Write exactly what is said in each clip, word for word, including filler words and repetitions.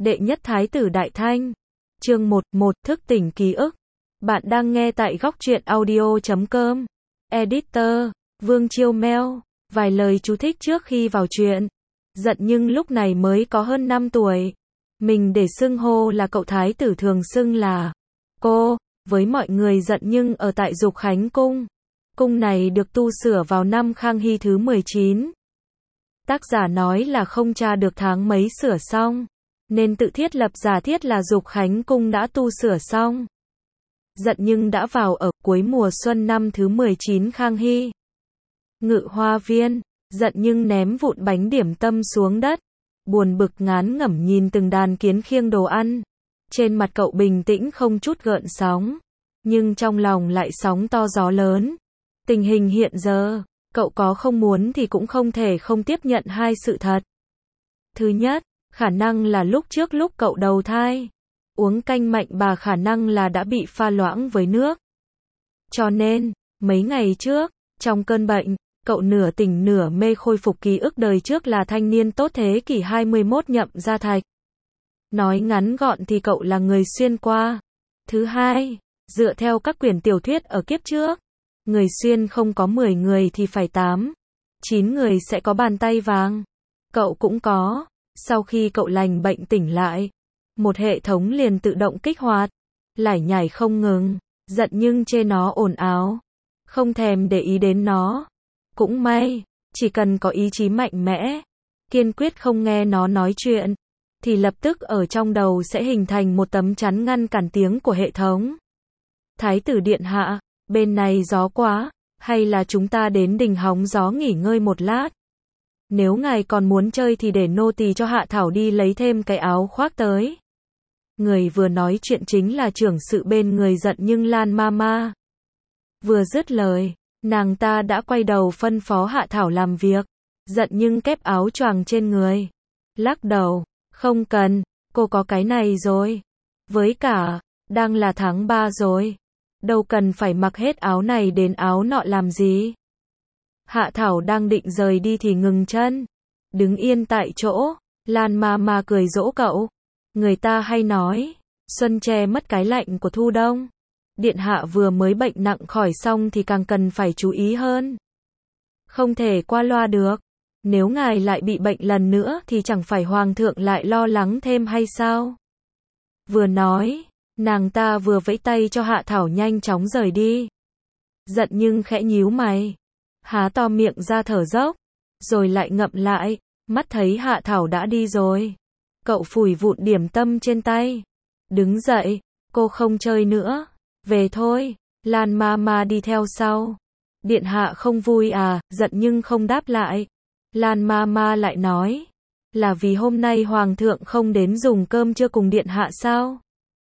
Đệ nhất Thái tử Đại Thanh. Chương một, một Thức tỉnh ký ức. Bạn đang nghe tại góc truyện audio chấm com. Editor, Vương Chiêu Meo. Vài lời chú thích trước khi vào chuyện. Giận Nhưng lúc này mới có hơn năm tuổi. Mình để xưng hô là cậu thái tử thường xưng là cô. Với mọi người Giận Nhưng ở tại Dục Khánh Cung. Cung này được tu sửa vào năm Khang Hy thứ mười chín. Tác giả nói là không tra được tháng mấy sửa xong, nên tự thiết lập giả thiết là Dục Khánh Cung đã tu sửa xong. Giận Nhưng đã vào ở cuối mùa xuân năm thứ mười chín Khang Hy. Ngự hoa viên, Giận Nhưng ném vụn bánh điểm tâm xuống đất, buồn bực ngán ngẩm nhìn từng đàn kiến khiêng đồ ăn. Trên mặt cậu bình tĩnh không chút gợn sóng, nhưng trong lòng lại sóng to gió lớn. Tình hình hiện giờ, cậu có không muốn thì cũng không thể không tiếp nhận hai sự thật. Thứ nhất, khả năng là lúc trước lúc cậu đầu thai, uống canh mạnh bà khả năng là đã bị pha loãng với nước. Cho nên, mấy ngày trước, trong cơn bệnh, cậu nửa tỉnh nửa mê khôi phục ký ức đời trước là thanh niên tốt thế kỷ hai mươi mốt Nhậm Gia Thạch. Nói ngắn gọn thì cậu là người xuyên qua. Thứ hai, dựa theo các quyển tiểu thuyết ở kiếp trước, người xuyên không có mười người thì phải tám, chín người sẽ có bàn tay vàng. Cậu cũng có. Sau khi cậu lành bệnh tỉnh lại, một hệ thống liền tự động kích hoạt, lải nhải không ngừng. Giận Nhưng chê nó ồn ào, không thèm để ý đến nó. Cũng may, chỉ cần có ý chí mạnh mẽ, kiên quyết không nghe nó nói chuyện, thì lập tức ở trong đầu sẽ hình thành một tấm chắn ngăn cản tiếng của hệ thống. Thái tử điện hạ, bên này gió quá, hay là chúng ta đến đình hóng gió nghỉ ngơi một lát? Nếu ngài còn muốn chơi thì để nô tỳ cho Hạ Thảo đi lấy thêm cái áo khoác tới. Người vừa nói chuyện chính là trưởng sự bên người Giận Nhưng Lan Mama. Vừa dứt lời, nàng ta đã quay đầu phân phó Hạ Thảo làm việc. Giận Nhưng kép áo choàng trên người, lắc đầu, không cần, cô có cái này rồi. Với cả, đang là tháng ba rồi, đâu cần phải mặc hết áo này đến áo nọ làm gì. Hạ Thảo đang định rời đi thì ngừng chân, đứng yên tại chỗ. Lan Mama cười dỗ cậu. Người ta hay nói, xuân che mất cái lạnh của thu đông. Điện hạ vừa mới bệnh nặng khỏi xong thì càng cần phải chú ý hơn. Không thể qua loa được. Nếu ngài lại bị bệnh lần nữa thì chẳng phải hoàng thượng lại lo lắng thêm hay sao? Vừa nói, nàng ta vừa vẫy tay cho Hạ Thảo nhanh chóng rời đi. Giận Nhưng khẽ nhíu mày, há to miệng ra thở dốc, rồi lại ngậm lại, mắt thấy Hạ Thảo đã đi rồi. Cậu phủi vụn điểm tâm trên tay, đứng dậy, cô không chơi nữa, về thôi. Lan Mama đi theo sau. Điện hạ không vui à? Giận Nhưng không đáp lại. Lan Mama lại nói, là vì hôm nay hoàng thượng không đến dùng cơm trưa cùng điện hạ sao?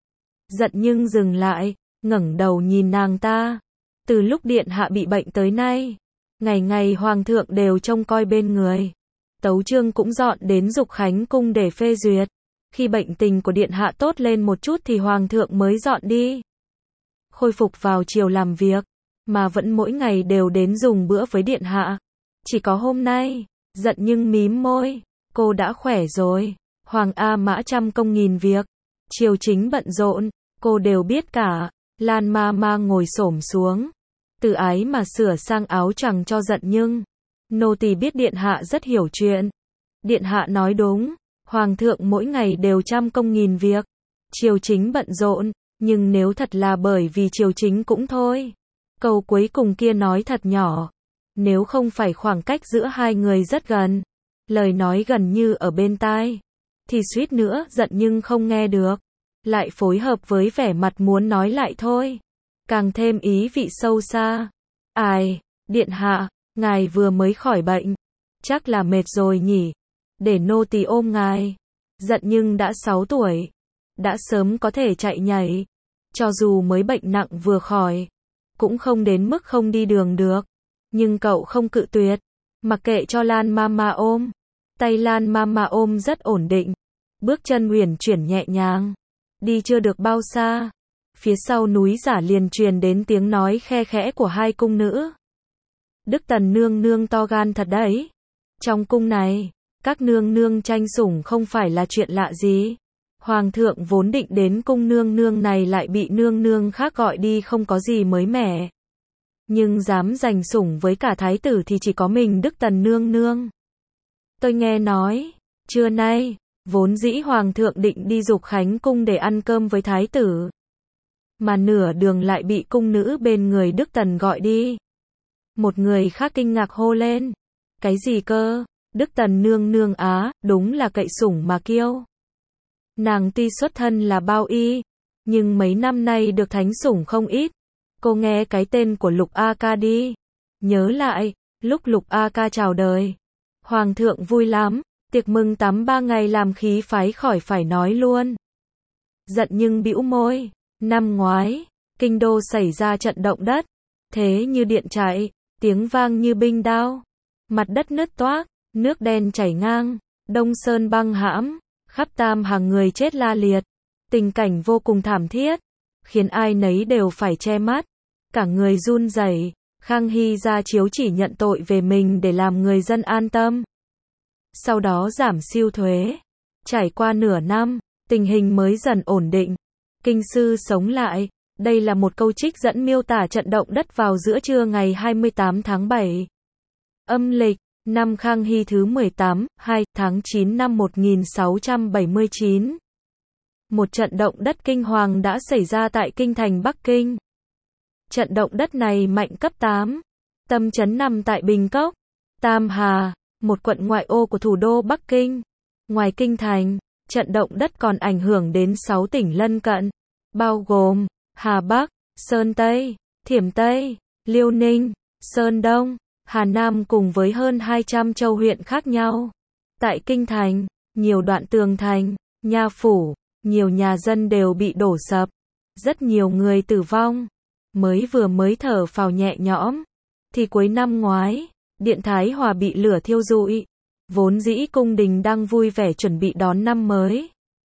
Giận Nhưng dừng lại, ngẩng đầu nhìn nàng ta. Từ lúc điện hạ bị bệnh tới nay, ngày ngày hoàng thượng đều trông coi bên người. Tấu chương cũng dọn đến Dục Khánh Cung để phê duyệt. Khi bệnh tình của điện hạ tốt lên một chút thì hoàng thượng mới dọn đi. Khôi phục vào chiều làm việc, mà vẫn mỗi ngày đều đến dùng bữa với điện hạ. Chỉ có hôm nay, Giận Nhưng mím môi, cô đã khỏe rồi. Hoàng A Mã trăm công nghìn việc, triều chính bận rộn, cô đều biết cả. Lan Mama ngồi xổm xuống, từ ái mà sửa sang áo choàng cho Giận Nhưng. Nô tỳ biết điện hạ rất hiểu chuyện. Điện hạ nói đúng, hoàng thượng mỗi ngày đều trăm công nghìn việc, triều chính bận rộn, nhưng nếu thật là bởi vì triều chính cũng thôi. Câu cuối cùng kia nói thật nhỏ, nếu không phải khoảng cách giữa hai người rất gần, lời nói gần như ở bên tai, thì suýt nữa Giận Nhưng không nghe được, lại phối hợp với vẻ mặt muốn nói lại thôi, càng thêm ý vị sâu xa. Ai, điện hạ, ngài vừa mới khỏi bệnh, chắc là mệt rồi nhỉ, để nô tỳ ôm ngài. Giận Nhưng đã sáu tuổi, đã sớm có thể chạy nhảy, cho dù mới bệnh nặng vừa khỏi, cũng không đến mức không đi đường được. Nhưng cậu không cự tuyệt, mặc kệ cho Lan Mama ôm. Tay Lan Mama ôm rất ổn định, bước chân uyển chuyển nhẹ nhàng. Đi chưa được bao xa, phía sau núi giả liền truyền đến tiếng nói khe khẽ của hai cung nữ. Đức Tần nương nương to gan thật đấy. Trong cung này, các nương nương tranh sủng không phải là chuyện lạ gì. Hoàng thượng vốn định đến cung nương nương này lại bị nương nương khác gọi đi không có gì mới mẻ. Nhưng dám giành sủng với cả thái tử thì chỉ có mình Đức Tần nương nương. Tôi nghe nói, trưa nay, vốn dĩ Hoàng thượng định đi Dục Khánh cung để ăn cơm với thái tử. Mà nửa đường lại bị cung nữ bên người Đức Tần gọi đi. Một người khác kinh ngạc hô lên. Cái gì cơ? Đức Tần nương nương á, đúng là cậy sủng mà kiêu. Nàng tuy xuất thân là bao y, nhưng mấy năm nay được thánh sủng không ít. Cô nghe cái tên của Lục A Ca đi. Nhớ lại, lúc Lục A Ca chào đời, Hoàng thượng vui lắm, tiệc mừng tám ba ngày làm khí phái khỏi phải nói luôn. Giận nhưng bĩu môi, năm ngoái, kinh đô xảy ra trận động đất, thế như điện chạy, tiếng vang như binh đao, mặt đất nứt toác, nước đen chảy ngang, Đông Sơn băng hãm, khắp Tam Hà người chết la liệt, tình cảnh vô cùng thảm thiết, khiến ai nấy đều phải che mắt, cả người run rẩy. Khang Hy ra chiếu chỉ nhận tội về mình để làm người dân an tâm. Sau đó giảm siêu thuế. Trải qua nửa năm, tình hình mới dần ổn định. Kinh sư sống lại. Đây là một câu trích dẫn miêu tả trận động đất vào giữa trưa ngày hai mươi tám tháng bảy. Âm lịch, năm Khang Hy thứ mười tám, hai tháng chín năm một nghìn sáu trăm bảy mươi chín. Một trận động đất kinh hoàng đã xảy ra tại kinh thành Bắc Kinh. Trận động đất này mạnh cấp tám. Tâm trấn nằm tại Bình Cốc, Tam Hà, một quận ngoại ô của thủ đô Bắc Kinh. Ngoài kinh thành, trận động đất còn ảnh hưởng đến sáu tỉnh lân cận, bao gồm Hà Bắc, Sơn Tây, Thiểm Tây, Liêu Ninh, Sơn Đông, Hà Nam cùng với hơn hai trăm châu huyện khác nhau. Tại kinh thành, nhiều đoạn tường thành, nha phủ, nhiều nhà dân đều bị đổ sập. Rất nhiều người tử vong. Mới vừa mới thở phào nhẹ nhõm, thì cuối năm ngoái, Điện Thái Hòa bị lửa thiêu rụi. Vốn dĩ cung đình đang vui vẻ chuẩn bị đón năm mới.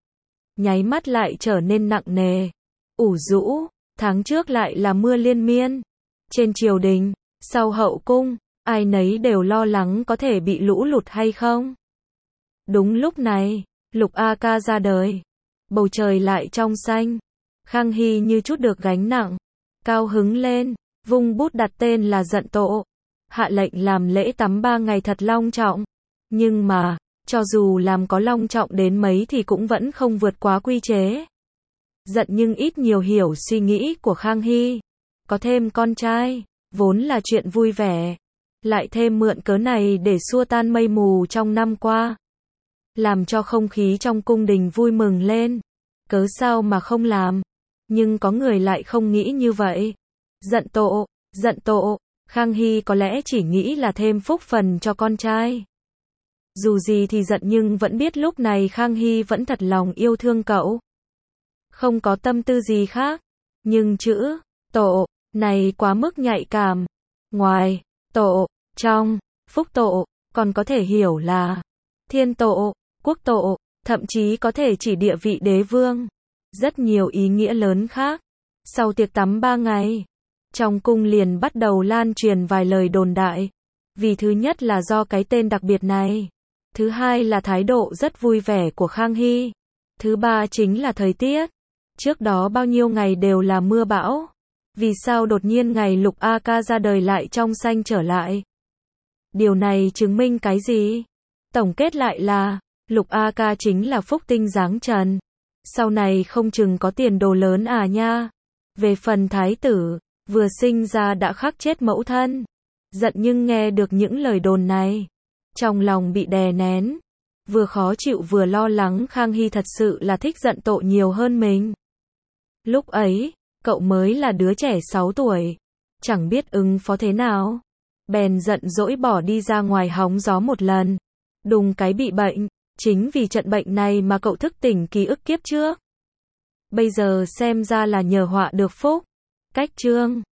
Nháy mắt lại trở nên nặng nề, ủ rũ, tháng trước lại là mưa liên miên. Trên triều đình, sau hậu cung, ai nấy đều lo lắng có thể bị lũ lụt hay không. Đúng lúc này, Lục A Ca ra đời. Bầu trời lại trong xanh. Khang Hy như chút được gánh nặng. Cao hứng lên, vung bút đặt tên là Dận Tộ. Hạ lệnh làm lễ tắm ba ngày thật long trọng. Nhưng mà, cho dù làm có long trọng đến mấy thì cũng vẫn không vượt quá quy chế. Giận nhưng ít nhiều hiểu suy nghĩ của Khang Hy. Có thêm con trai, vốn là chuyện vui vẻ. Lại thêm mượn cớ này để xua tan mây mù trong năm qua. Làm cho không khí trong cung đình vui mừng lên. Cớ sao mà không làm. Nhưng có người lại không nghĩ như vậy. Dận Tộ, Dận Tộ, Khang Hy có lẽ chỉ nghĩ là thêm phúc phần cho con trai. Dù gì thì giận nhưng vẫn biết lúc này Khang Hy vẫn thật lòng yêu thương cậu. Không có tâm tư gì khác. Nhưng chữ Tộ này quá mức nhạy cảm. Ngoài Tộ, trong Phúc Tộ, còn có thể hiểu là Thiên Tộ, Quốc Tộ, thậm chí có thể chỉ địa vị đế vương. Rất nhiều ý nghĩa lớn khác. Sau tiệc tắm ba ngày, trong cung liền bắt đầu lan truyền vài lời đồn đại. Vì thứ nhất là do cái tên đặc biệt này. Thứ hai là thái độ rất vui vẻ của Khang Hy. Thứ ba chính là thời tiết. Trước đó bao nhiêu ngày đều là mưa bão. Vì sao đột nhiên ngày Lục A Ca ra đời lại trong xanh trở lại? Điều này chứng minh cái gì? Tổng kết lại là, Lục A Ca chính là phúc tinh giáng trần. Sau này không chừng có tiền đồ lớn à nha. Về phần thái tử, vừa sinh ra đã khắc chết mẫu thân. Giận nhưng nghe được những lời đồn này. Trong lòng bị đè nén. Vừa khó chịu vừa lo lắng Khang Hy thật sự là thích Dận Tộ nhiều hơn mình. Lúc ấy, cậu mới là đứa trẻ sáu tuổi. Chẳng biết ứng phó thế nào. Bèn giận dỗi bỏ đi ra ngoài hóng gió một lần. Đùng cái bị bệnh. Chính vì trận bệnh này mà cậu thức tỉnh ký ức kiếp trước. Bây giờ xem ra là nhờ họa được phúc. Cách chương